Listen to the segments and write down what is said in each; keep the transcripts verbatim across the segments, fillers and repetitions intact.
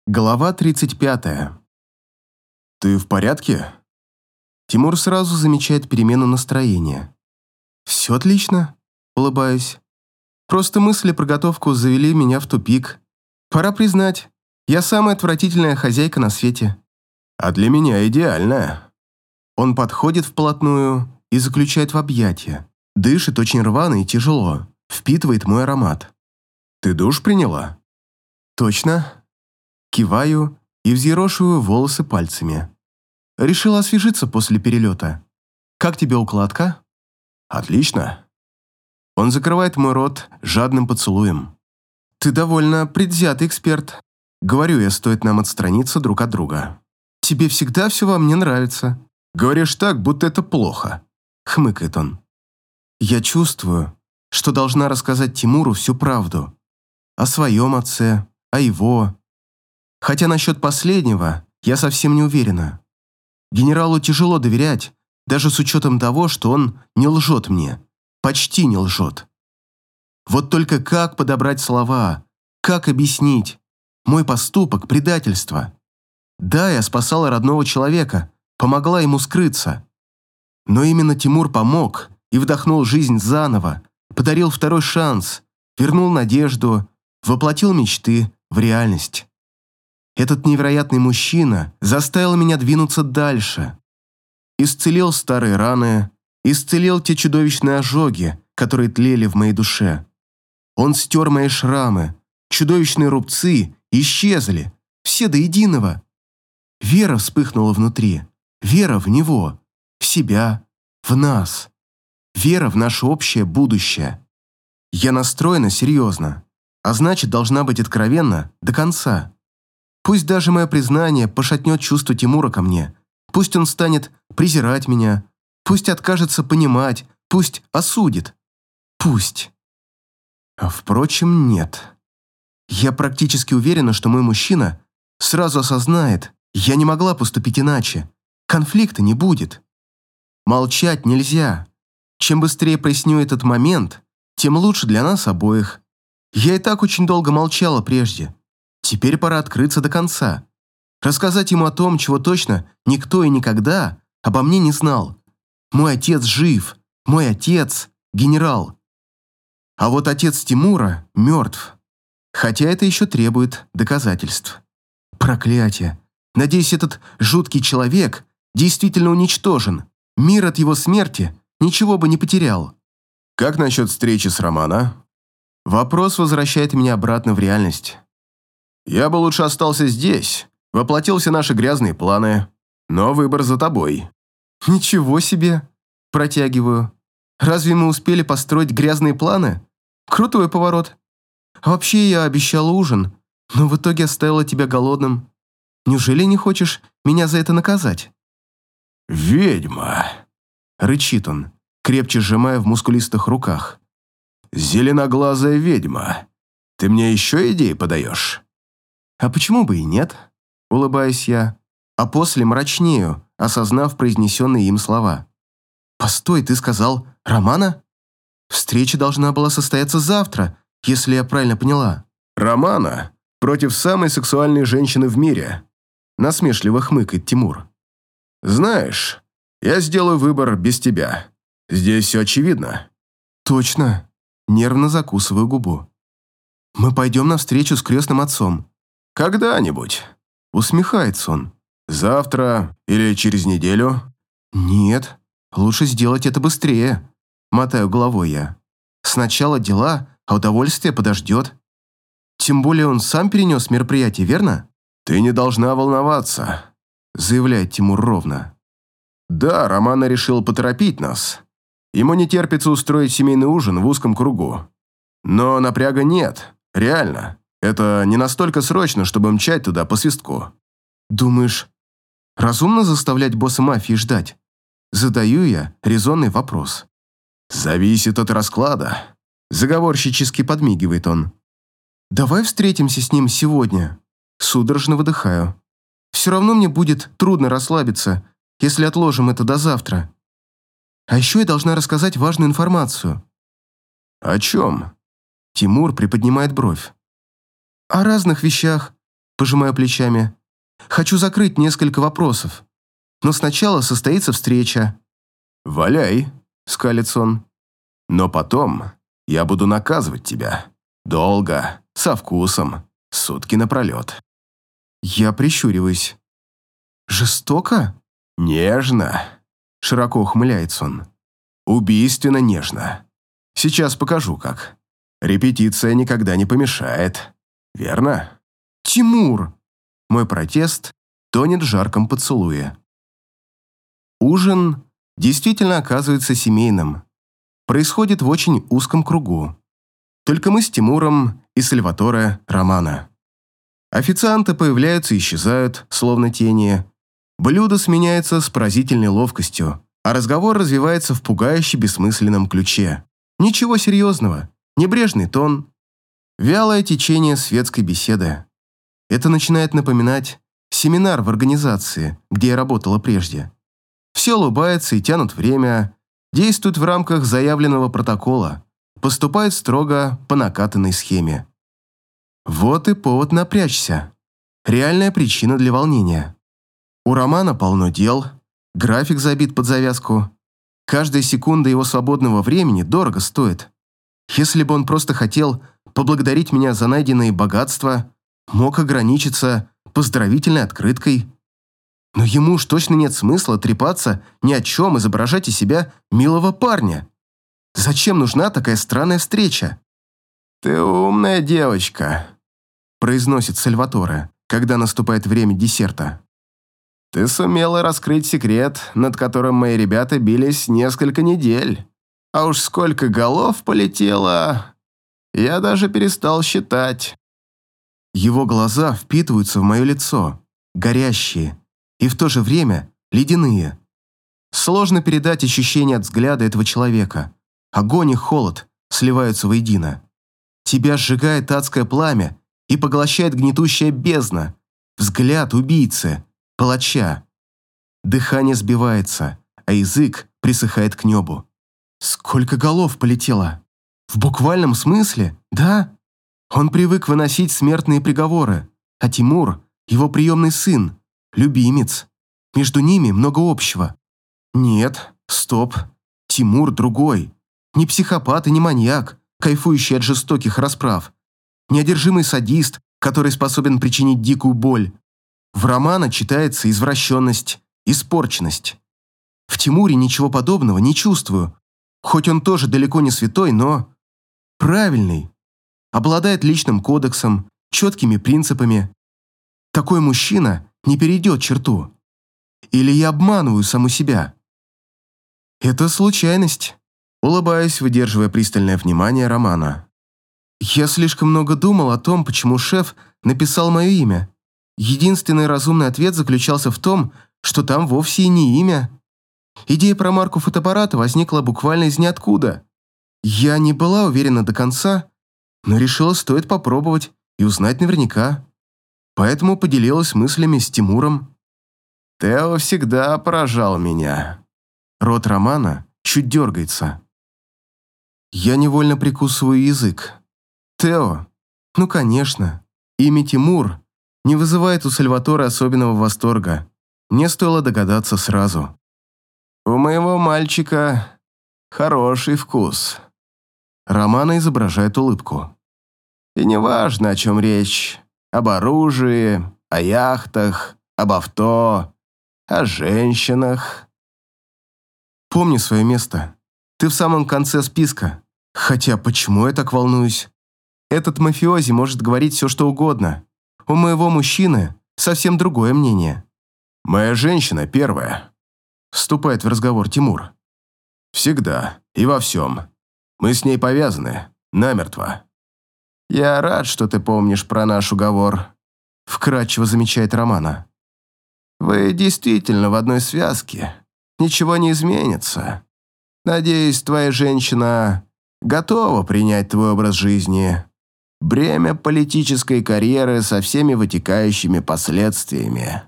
Глава тридцать пятая. «Ты в порядке?» Тимур сразу замечает перемену настроения. «Все отлично», — улыбаюсь. «Просто мысли про готовку завели меня в тупик. Пора признать, я самая отвратительная хозяйка на свете». «А для меня идеальная». Он подходит вплотную и заключает в объятия. Дышит очень рвано и тяжело, впитывает мой аромат. «Ты душ приняла?» «Точно». Киваю и взъерошиваю волосы пальцами. Решила освежиться после перелета. «Как тебе укладка?» «Отлично». Он закрывает мой рот жадным поцелуем. «Ты довольно предвзятый эксперт». Говорю я, стоит нам отстраниться друг от друга. «Тебе всегда все во мне нравится». «Говоришь так, будто это плохо», — хмыкает он. «Я чувствую, что должна рассказать Тимуру всю правду. О своем отце, о его... Хотя насчет последнего я совсем не уверена. Генералу тяжело доверять, даже с учетом того, что он не лжет мне. Почти не лжет. Вот только как подобрать слова? Как объяснить? Мой поступок – предательство. Да, я спасала родного человека, помогла ему скрыться. Но именно Тимур помог и вдохнул жизнь заново, подарил второй шанс, вернул надежду, воплотил мечты в реальность. Этот невероятный мужчина заставил меня двинуться дальше. Исцелил старые раны, исцелил те чудовищные ожоги, которые тлели в моей душе. Он стер мои шрамы, чудовищные рубцы исчезли, все до единого. Вера вспыхнула внутри, вера в него, в себя, в нас. Вера в наше общее будущее. Я настроена серьезно, а значит, должна быть откровенна до конца. Пусть даже мое признание пошатнет чувство Тимура ко мне. Пусть он станет презирать меня. Пусть откажется понимать. Пусть осудит. Пусть. А впрочем, нет. Я практически уверена, что мой мужчина сразу осознает, я не могла поступить иначе. Конфликта не будет. Молчать нельзя. Чем быстрее проясню этот момент, тем лучше для нас обоих. Я и так очень долго молчала прежде. Теперь пора открыться до конца. Рассказать ему о том, чего точно никто и никогда обо мне не знал. Мой отец жив. Мой отец – генерал. А вот отец Тимура мертв. Хотя это еще требует доказательств. Проклятие. Надеюсь, этот жуткий человек действительно уничтожен. Мир от его смерти ничего бы не потерял. Как насчет встречи с Романо? Вопрос возвращает меня обратно в реальность. Я бы лучше остался здесь, воплотил все наши грязные планы, но выбор за тобой. Ничего себе, протягиваю. Разве мы успели построить грязные планы? Крутой поворот. А вообще я обещал ужин, но в итоге оставила тебя голодным. Неужели не хочешь меня за это наказать? Ведьма, рычит он, крепче сжимая в мускулистых руках. Зеленоглазая ведьма, ты мне еще идеи подаешь? «А почему бы и нет?» – улыбаюсь я, а после мрачнею, осознав произнесенные им слова. «Постой, ты сказал, Романо? Встреча должна была состояться завтра, если я правильно поняла». «Романо против самой сексуальной женщины в мире», – насмешливо хмыкает Тимур. «Знаешь, я сделаю выбор без тебя. Здесь все очевидно». «Точно», – нервно закусываю губу. «Мы пойдем на встречу с крестным отцом». «Когда-нибудь», — усмехается он. «Завтра или через неделю?» «Нет, лучше сделать это быстрее», — мотаю головой я. «Сначала дела, а удовольствие подождет. Тем более он сам перенес мероприятие, верно?» «Ты не должна волноваться», — заявляет Тимур ровно. «Да, Романо решил поторопить нас. Ему не терпится устроить семейный ужин в узком кругу. Но напряга нет, реально. Это не настолько срочно, чтобы мчать туда по свистку». «Думаешь, разумно заставлять босса мафии ждать?» Задаю я резонный вопрос. «Зависит от расклада», – заговорщически подмигивает он. «Давай встретимся с ним сегодня». Судорожно выдыхаю. «Все равно мне будет трудно расслабиться, если отложим это до завтра. А еще я должна рассказать важную информацию». «О чем?» Тимур приподнимает бровь. «О разных вещах. пожимаю плечами. Хочу закрыть несколько вопросов. Но сначала состоится встреча. «Валяй», — скалится он. «Но потом я буду наказывать тебя. Долго, со вкусом, сутки напролет». Я прищуриваюсь. «Жестоко?» «Нежно», — широко ухмыляется он. «Убийственно нежно. Сейчас покажу, как. Репетиция никогда не помешает. Верно?» «Тимур!» Мой протест тонет в жарком поцелуе. Ужин действительно оказывается семейным. Происходит в очень узком кругу. Только мы с Тимуром и Сальваторе Романо. Официанты появляются и исчезают, словно тени. Блюдо сменяется с поразительной ловкостью, а разговор развивается в пугающе бессмысленном ключе. Ничего серьезного, небрежный тон, вялое течение светской беседы. Это начинает напоминать семинар в организации, где я работала прежде. Все улыбаются и тянут время, действуют в рамках заявленного протокола, поступают строго по накатанной схеме. Вот и повод напрячься. Реальная причина для волнения. У Романа полно дел, график забит под завязку. Каждая секунда его свободного времени дорого стоит. Если бы он просто хотел поблагодарить меня за найденные богатства, мог ограничиться поздравительной открыткой. Но ему уж точно нет смысла трепаться ни о чем, изображать из себя милого парня. Зачем нужна такая странная встреча? «Ты умная девочка», — произносит Сальваторе, когда наступает время десерта. «Ты сумела раскрыть секрет, над которым мои ребята бились несколько недель. А уж сколько голов полетело, я даже перестал считать». Его глаза впитываются в мое лицо, горящие и в то же время ледяные. Сложно передать ощущение от взгляда этого человека. Огонь и холод сливаются воедино. Тебя сжигает адское пламя и поглощает гнетущая бездна. Взгляд убийцы, палача. Дыхание сбивается, а язык присыхает к небу. Сколько голов полетело? В буквальном смысле, да? Он привык выносить смертные приговоры, а Тимур – его приемный сын, любимец. Между ними много общего. Нет, стоп. Тимур другой. Не психопат и не маньяк, кайфующий от жестоких расправ. Не одержимый садист, который способен причинить дикую боль. В Романо читается извращенность, испорченность. В Тимуре ничего подобного не чувствую. Хоть он тоже далеко не святой, но правильный. Обладает личным кодексом, четкими принципами. Такой мужчина не перейдет черту. Или я обманываю саму себя? Это случайность. Улыбаюсь, выдерживая пристальное внимание Романа. Я слишком много думал о том, почему шеф написал мое имя. Единственный разумный ответ заключался в том, что там вовсе и не имя. Идея про марку фотоаппарата возникла буквально из ниоткуда. Я не была уверена до конца, но решила, стоит попробовать и узнать наверняка. Поэтому поделилась мыслями с Тимуром. «Тео всегда поражал меня». Рот Романа чуть дергается. Я невольно прикусываю язык. Тео? Ну, конечно. Имя Тимур не вызывает у Сальваторе особенного восторга. Мне стоило догадаться сразу. «У моего мальчика хороший вкус». Романо изображает улыбку. «И неважно, о чем речь. Об оружии, о яхтах, об авто, о женщинах». «Помни свое место. Ты в самом конце списка. Хотя почему я так волнуюсь? Этот мафиози может говорить все, что угодно. У моего мужчины совсем другое мнение». «Моя женщина первая», — вступает в разговор Тимур. «Всегда и во всем. Мы с ней повязаны, намертво». «Я рад, что ты помнишь про наш уговор», — вкратчиво замечает Романо. «Вы действительно в одной связке. Ничего не изменится. Надеюсь, твоя женщина готова принять твой образ жизни. Бремя политической карьеры со всеми вытекающими последствиями».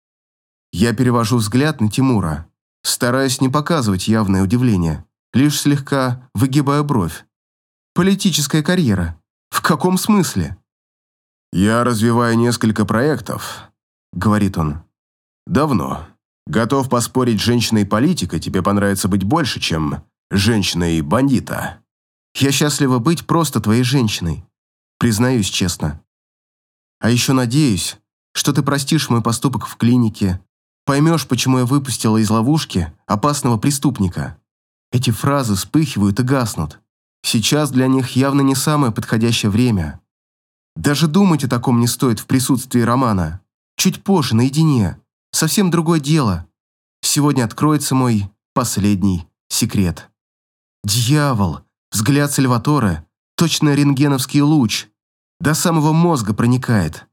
Я перевожу взгляд на Тимура, стараясь не показывать явное удивление, лишь слегка выгибаю бровь. «Политическая карьера? В каком смысле?» «Я развиваю несколько проектов», — говорит он. «Давно. Готов поспорить, женщиной-политика тебе понравится быть больше, чем женщиной-бандита». «Я счастлива быть просто твоей женщиной, признаюсь честно. А еще надеюсь, что ты простишь мой поступок в клинике, поймешь, почему я выпустила из ловушки опасного преступника. Эти фразы вспыхивают и гаснут. Сейчас для них явно не самое подходящее время. Даже думать о таком не стоит в присутствии Романа. Чуть позже, наедине. Совсем другое дело. Сегодня откроется мой последний секрет. Дьявол, взгляд Сальваторе, точно рентгеновский луч, до самого мозга проникает.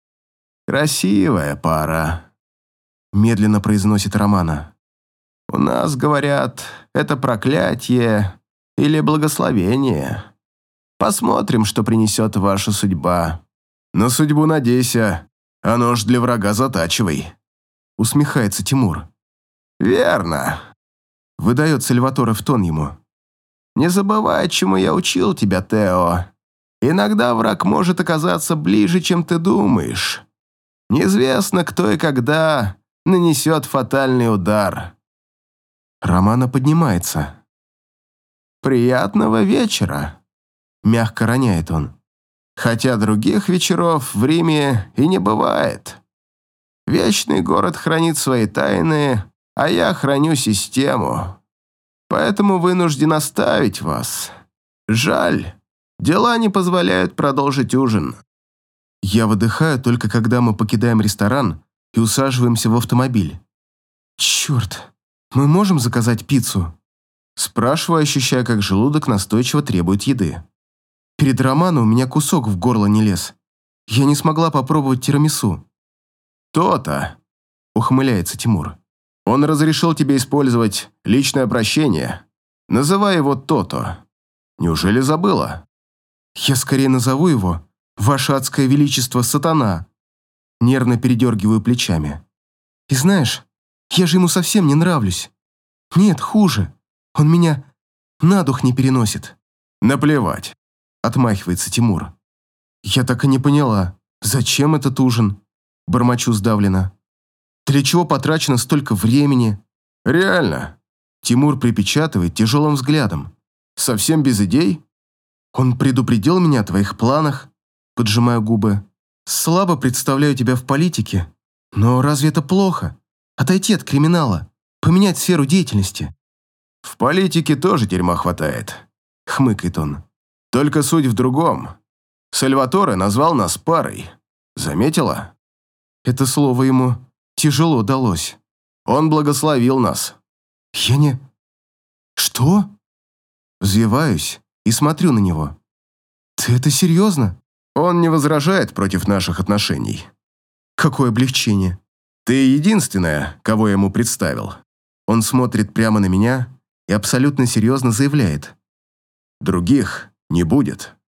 «Красивая пара», — медленно произносит Романа. «У нас, говорят, это проклятие или благословение. Посмотрим, что принесет ваша судьба. На судьбу надейся, а нож для врага затачивай», — усмехается Тимур. «Верно», — выдает Сальваторе в тон ему. «Не забывай, чему я учил тебя, Тео. Иногда враг может оказаться ближе, чем ты думаешь. Неизвестно, кто и когда нанесет фатальный удар». Романа поднимается. «Приятного вечера», — мягко роняет он. «Хотя других вечеров в Риме и не бывает. Вечный город хранит свои тайны, а я храню систему. Поэтому вынужден оставить вас. Жаль, дела не позволяют продолжить ужин». Я выдыхаю только когда мы покидаем ресторан и усаживаемся в автомобиль. «Черт, мы можем заказать пиццу?» Спрашиваю, ощущая, как желудок настойчиво требует еды. Перед Романом у меня кусок в горло не лез. Я не смогла попробовать тирамису. «То-то», — ухмыляется Тимур. «Он разрешил тебе использовать личное обращение. Называй его То-то. Неужели забыла?» «Я скорее назову его «Ваше адское величество сатана». Нервно передергиваю плечами. «И знаешь, я же ему совсем не нравлюсь. Нет, хуже. Он меня на дух не переносит». «Наплевать», — отмахивается Тимур. «Я так и не поняла, зачем этот ужин?» Бормочу сдавленно. «Для чего потрачено столько времени?» «Реально?» Тимур припечатывает тяжелым взглядом. «Совсем без идей?» «Он предупредил меня о твоих планах?» Поджимаю губы. «Слабо представляю тебя в политике. Но разве это плохо? Отойти от криминала, поменять сферу деятельности». «В политике тоже дерьма хватает», — хмыкает он. «Только суть в другом. Сальваторе назвал нас парой. Заметила?» Это слово ему тяжело далось. «Он благословил нас». «Я не...» «Что?» Взвиваюсь и смотрю на него. «Ты это серьезно?» «Он не возражает против наших отношений». «Какое облегчение». «Ты единственная, кого я ему представил». Он смотрит прямо на меня и абсолютно серьезно заявляет. «Других не будет».